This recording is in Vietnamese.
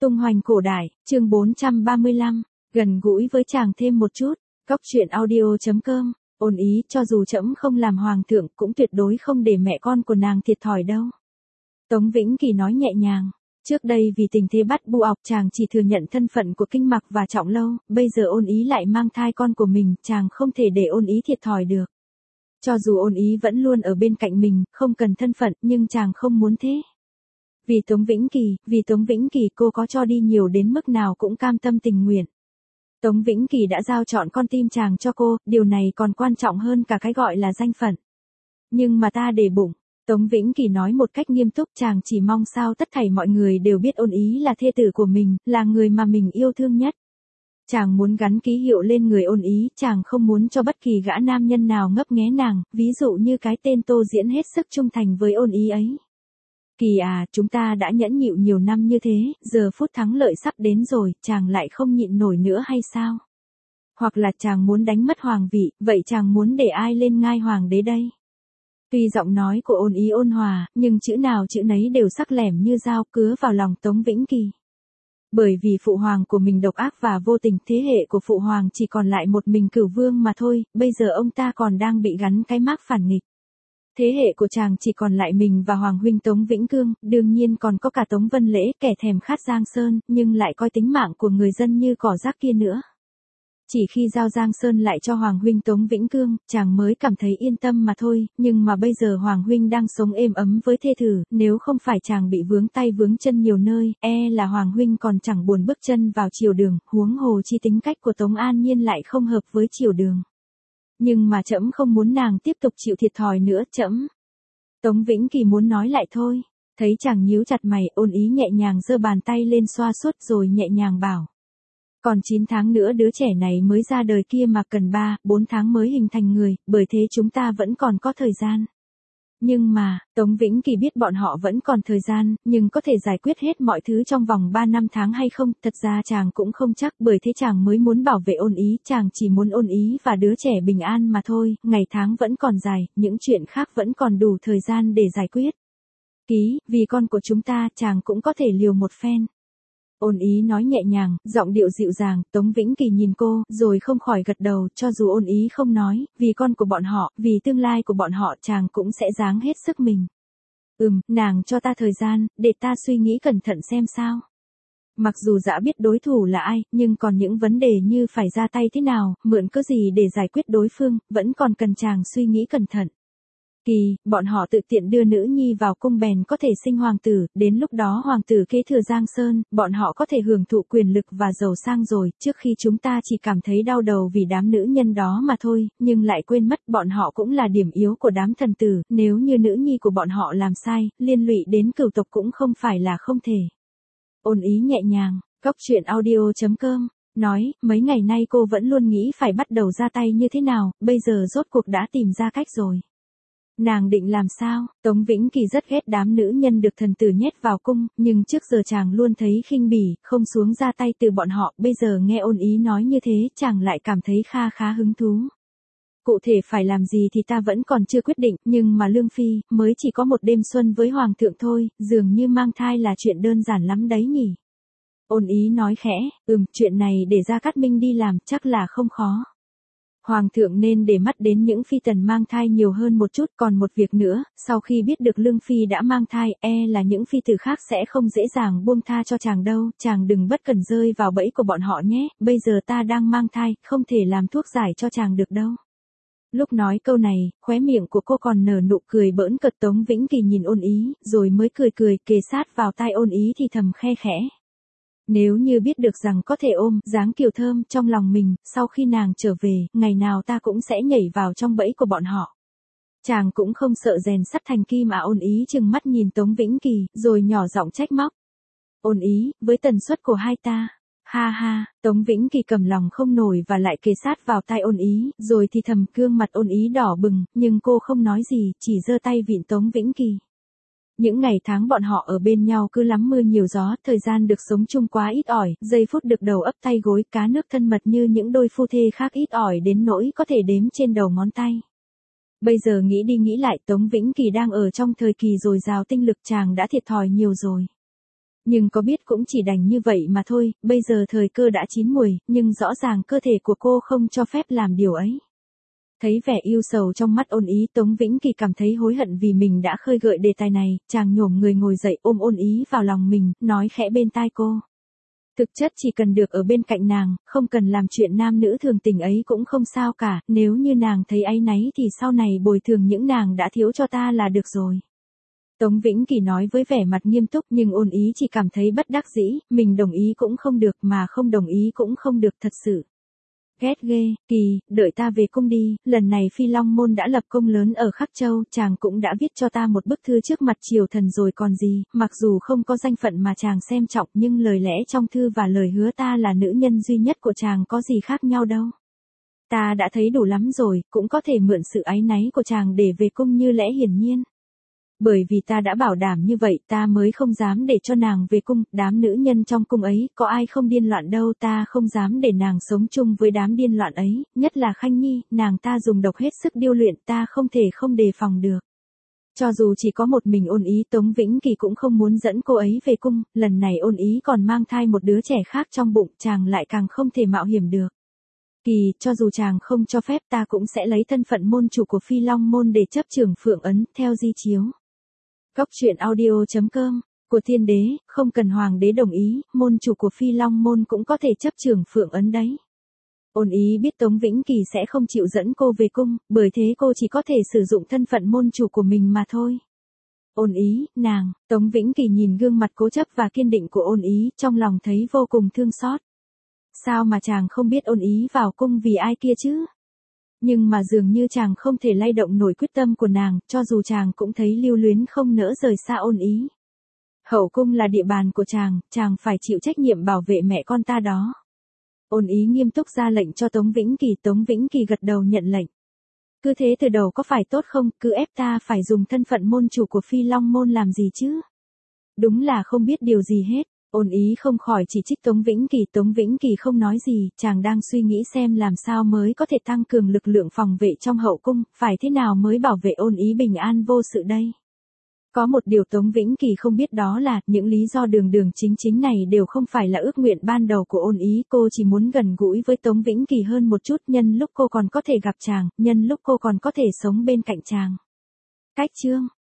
Tung hoành cổ đại, chương 435, gần gũi với chàng thêm một chút. Cóc truyện audio.com, ôn ý cho dù trẫm không làm hoàng thượng cũng tuyệt đối không để mẹ con của nàng thiệt thòi đâu. Tống Vĩnh Kỳ nói nhẹ nhàng. Trước đây vì tình thế bắt buộc chàng chỉ thừa nhận thân phận của Kinh Mặc và Trọng Lâu, bây giờ ôn ý lại mang thai con của mình, chàng không thể để ôn ý thiệt thòi được. Cho dù ôn ý vẫn luôn ở bên cạnh mình, không cần thân phận, nhưng chàng không muốn thế. Vì Tống Vĩnh Kỳ cô có cho đi nhiều đến mức nào cũng cam tâm tình nguyện. Tống Vĩnh Kỳ đã giao chọn con tim chàng cho cô, điều này còn quan trọng hơn cả cái gọi là danh phận. Nhưng mà ta để bụng, Tống Vĩnh Kỳ nói một cách nghiêm túc, chàng chỉ mong sao tất thảy mọi người đều biết ôn ý là thê tử của mình, là người mà mình yêu thương nhất. Chàng muốn gắn ký hiệu lên người ôn ý, chàng không muốn cho bất kỳ gã nam nhân nào ngấp nghé nàng, ví dụ như cái tên Tô Diễn hết sức trung thành với ôn ý ấy. Kỳ à, chúng ta đã nhẫn nhịn nhiều năm như thế, giờ phút thắng lợi sắp đến rồi, chàng lại không nhịn nổi nữa hay sao? Hoặc là chàng muốn đánh mất hoàng vị, vậy chàng muốn để ai lên ngai hoàng đế đây? Tuy giọng nói của ôn ý ôn hòa, nhưng chữ nào chữ nấy đều sắc lẻm như dao cứa vào lòng Tống Vĩnh Kỳ. Bởi vì phụ hoàng của mình độc ác và vô tình, thế hệ của phụ hoàng chỉ còn lại một mình Cửu Vương mà thôi, bây giờ ông ta còn đang bị gắn cái mác phản nghịch. Thế hệ của chàng chỉ còn lại mình và Hoàng huynh Tống Vĩnh Cương, đương nhiên còn có cả Tống Vân Lễ, kẻ thèm khát Giang Sơn, nhưng lại coi tính mạng của người dân như cỏ rác kia nữa. Chỉ khi giao Giang Sơn lại cho Hoàng huynh Tống Vĩnh Cương, chàng mới cảm thấy yên tâm mà thôi, nhưng mà bây giờ Hoàng huynh đang sống êm ấm với thê tử, nếu không phải chàng bị vướng tay vướng chân nhiều nơi, là Hoàng huynh còn chẳng buồn bước chân vào triều đường, huống hồ chi tính cách của Tống An Nhiên lại không hợp với triều đường. Nhưng mà trẫm không muốn nàng tiếp tục chịu thiệt thòi nữa, trẫm. Tống Vĩnh Kỳ muốn nói lại thôi. Thấy chàng nhíu chặt mày, ôn ý nhẹ nhàng giơ bàn tay lên xoa suốt rồi nhẹ nhàng bảo. Còn 9 tháng nữa đứa trẻ này mới ra đời kia mà cần 3-4 tháng mới hình thành người, bởi thế chúng ta vẫn còn có thời gian. Nhưng mà, Tống Vĩnh Kỳ biết bọn họ vẫn còn thời gian, nhưng có thể giải quyết hết mọi thứ trong vòng 3-5 tháng hay không, thật ra chàng cũng không chắc, bởi thế chàng mới muốn bảo vệ ôn ý, chàng chỉ muốn ôn ý và đứa trẻ bình an mà thôi, ngày tháng vẫn còn dài, những chuyện khác vẫn còn đủ thời gian để giải quyết. Vì con của chúng ta, chàng cũng có thể liều một phen. Ôn ý nói nhẹ nhàng, giọng điệu dịu dàng, Tống Vĩnh Kỳ nhìn cô, rồi không khỏi gật đầu, cho dù ôn ý không nói, vì con của bọn họ, vì tương lai của bọn họ, chàng cũng sẽ dáng hết sức mình. Nàng cho ta thời gian, để ta suy nghĩ cẩn thận xem sao. Mặc dù đã biết đối thủ là ai, nhưng còn những vấn đề như phải ra tay thế nào, mượn cớ gì để giải quyết đối phương, vẫn còn cần chàng suy nghĩ cẩn thận. Bọn họ tự tiện đưa nữ nhi vào cung bèn có thể sinh hoàng tử, đến lúc đó hoàng tử kế thừa Giang Sơn, bọn họ có thể hưởng thụ quyền lực và giàu sang rồi, trước khi chúng ta chỉ cảm thấy đau đầu vì đám nữ nhân đó mà thôi, nhưng lại quên mất bọn họ cũng là điểm yếu của đám thần tử, nếu như nữ nhi của bọn họ làm sai, liên lụy đến cửu tộc cũng không phải là không thể. Ôn ý nhẹ nhàng, Cóc truyện audio.com, nói, mấy ngày nay cô vẫn luôn nghĩ phải bắt đầu ra tay như thế nào, bây giờ rốt cuộc đã tìm ra cách rồi. Nàng định làm sao? Tống Vĩnh Kỳ rất ghét đám nữ nhân được thần tử nhét vào cung, nhưng trước giờ chàng luôn thấy khinh bỉ, không xuống ra tay từ bọn họ, bây giờ nghe ôn ý nói như thế, chàng lại cảm thấy khá hứng thú. Cụ thể phải làm gì thì ta vẫn còn chưa quyết định, nhưng mà Lương Phi, mới chỉ có một đêm xuân với Hoàng thượng thôi, dường như mang thai là chuyện đơn giản lắm đấy nhỉ. Ôn ý nói khẽ, chuyện này để Gia Cát Minh đi làm, chắc là không khó. Hoàng thượng nên để mắt đến những phi tần mang thai nhiều hơn một chút, còn một việc nữa, sau khi biết được Lương Phi đã mang thai, là những phi tử khác sẽ không dễ dàng buông tha cho chàng đâu, chàng đừng bất cẩn rơi vào bẫy của bọn họ nhé, bây giờ ta đang mang thai, không thể làm thuốc giải cho chàng được đâu. Lúc nói câu này, khóe miệng của cô còn nở nụ cười bỡn cợt. Tống Vĩnh Kỳ nhìn ôn ý, rồi mới cười, kề sát vào tai ôn ý thì thầm khe khẽ. Nếu như biết được rằng có thể ôm dáng kiều thơm trong lòng mình, sau khi nàng trở về, ngày nào ta cũng sẽ nhảy vào trong bẫy của bọn họ. Chàng cũng không sợ rèn sắt thành kim à? Ôn ý trừng mắt nhìn Tống Vĩnh Kỳ, rồi nhỏ giọng trách móc. Ôn ý, với tần suất của hai ta. Ha, Tống Vĩnh Kỳ cầm lòng không nổi và lại kề sát vào tai ôn ý, rồi thì thầm, gương mặt ôn ý đỏ bừng, nhưng cô không nói gì, chỉ giơ tay vịn Tống Vĩnh Kỳ. Những ngày tháng bọn họ ở bên nhau cứ lắm mưa nhiều gió, thời gian được sống chung quá ít ỏi, giây phút được đầu ấp tay gối, cá nước thân mật như những đôi phu thê khác ít ỏi đến nỗi có thể đếm trên đầu ngón tay. Bây giờ nghĩ đi nghĩ lại, Tống Vĩnh Kỳ đang ở trong thời kỳ dồi dào tinh lực, chàng đã thiệt thòi nhiều rồi. Nhưng có biết cũng chỉ đành như vậy mà thôi, bây giờ thời cơ đã chín muồi, nhưng rõ ràng cơ thể của cô không cho phép làm điều ấy. Thấy vẻ yêu sầu trong mắt Ôn Ý, Tống Vĩnh Kỳ cảm thấy hối hận vì mình đã khơi gợi đề tài này, chàng nhổm người ngồi dậy ôm Ôn Ý vào lòng mình, nói khẽ bên tai cô. Thực chất chỉ cần được ở bên cạnh nàng, không cần làm chuyện nam nữ thường tình ấy cũng không sao cả, nếu như nàng thấy áy náy thì sau này bồi thường những nàng đã thiếu cho ta là được rồi. Tống Vĩnh Kỳ nói với vẻ mặt nghiêm túc, nhưng Ôn Ý chỉ cảm thấy bất đắc dĩ, mình đồng ý cũng không được mà không đồng ý cũng không được thật sự. Ghét ghê, Kỳ, đợi ta về cung đi, lần này Phi Long Môn đã lập công lớn ở Khắc Châu, chàng cũng đã viết cho ta một bức thư trước mặt triều thần rồi còn gì, mặc dù không có danh phận mà chàng xem trọng nhưng lời lẽ trong thư và lời hứa ta là nữ nhân duy nhất của chàng có gì khác nhau đâu. Ta đã thấy đủ lắm rồi, cũng có thể mượn sự áy náy của chàng để về cung như lẽ hiển nhiên. Bởi vì ta đã bảo đảm như vậy ta mới không dám để cho nàng về cung, đám nữ nhân trong cung ấy, có ai không điên loạn đâu, ta không dám để nàng sống chung với đám điên loạn ấy, nhất là Khanh Nhi, nàng ta dùng độc hết sức điêu luyện, ta không thể không đề phòng được. Cho dù chỉ có một mình Ôn Ý, Tống Vĩnh Kỳ cũng không muốn dẫn cô ấy về cung, lần này Ôn Ý còn mang thai một đứa trẻ khác trong bụng, chàng lại càng không thể mạo hiểm được. Kỳ, cho dù chàng không cho phép ta cũng sẽ lấy thân phận môn chủ của Phi Long Môn để chấp trưởng Phượng Ấn, theo di chiếu. Góc truyện audio.com, của Thiên Đế, không cần Hoàng đế đồng ý, môn chủ của Phi Long Môn cũng có thể chấp trưởng Phượng Ấn đấy. Ôn Ý biết Tống Vĩnh Kỳ sẽ không chịu dẫn cô về cung, bởi thế cô chỉ có thể sử dụng thân phận môn chủ của mình mà thôi. Ôn Ý, nàng, Tống Vĩnh Kỳ nhìn gương mặt cố chấp và kiên định của Ôn Ý, trong lòng thấy vô cùng thương xót. Sao mà chàng không biết Ôn Ý vào cung vì ai kia chứ? Nhưng mà dường như chàng không thể lay động nổi quyết tâm của nàng, cho dù chàng cũng thấy lưu luyến không nỡ rời xa Ôn Ý. Hậu cung là địa bàn của chàng phải chịu trách nhiệm bảo vệ mẹ con ta đó. Ôn Ý nghiêm túc ra lệnh cho Tống Vĩnh Kỳ, Tống Vĩnh Kỳ gật đầu nhận lệnh. Cứ thế từ đầu có phải tốt không, cứ ép ta phải dùng thân phận môn chủ của Phi Long Môn làm gì chứ? Đúng là không biết điều gì hết. Ôn Ý không khỏi chỉ trích Tống Vĩnh Kỳ không nói gì, chàng đang suy nghĩ xem làm sao mới có thể tăng cường lực lượng phòng vệ trong hậu cung, phải thế nào mới bảo vệ Ôn Ý bình an vô sự đây. Có một điều Tống Vĩnh Kỳ không biết đó là, những lý do đường đường chính chính này đều không phải là ước nguyện ban đầu của Ôn Ý, cô chỉ muốn gần gũi với Tống Vĩnh Kỳ hơn một chút, nhân lúc cô còn có thể gặp chàng, nhân lúc cô còn có thể sống bên cạnh chàng. Cách chương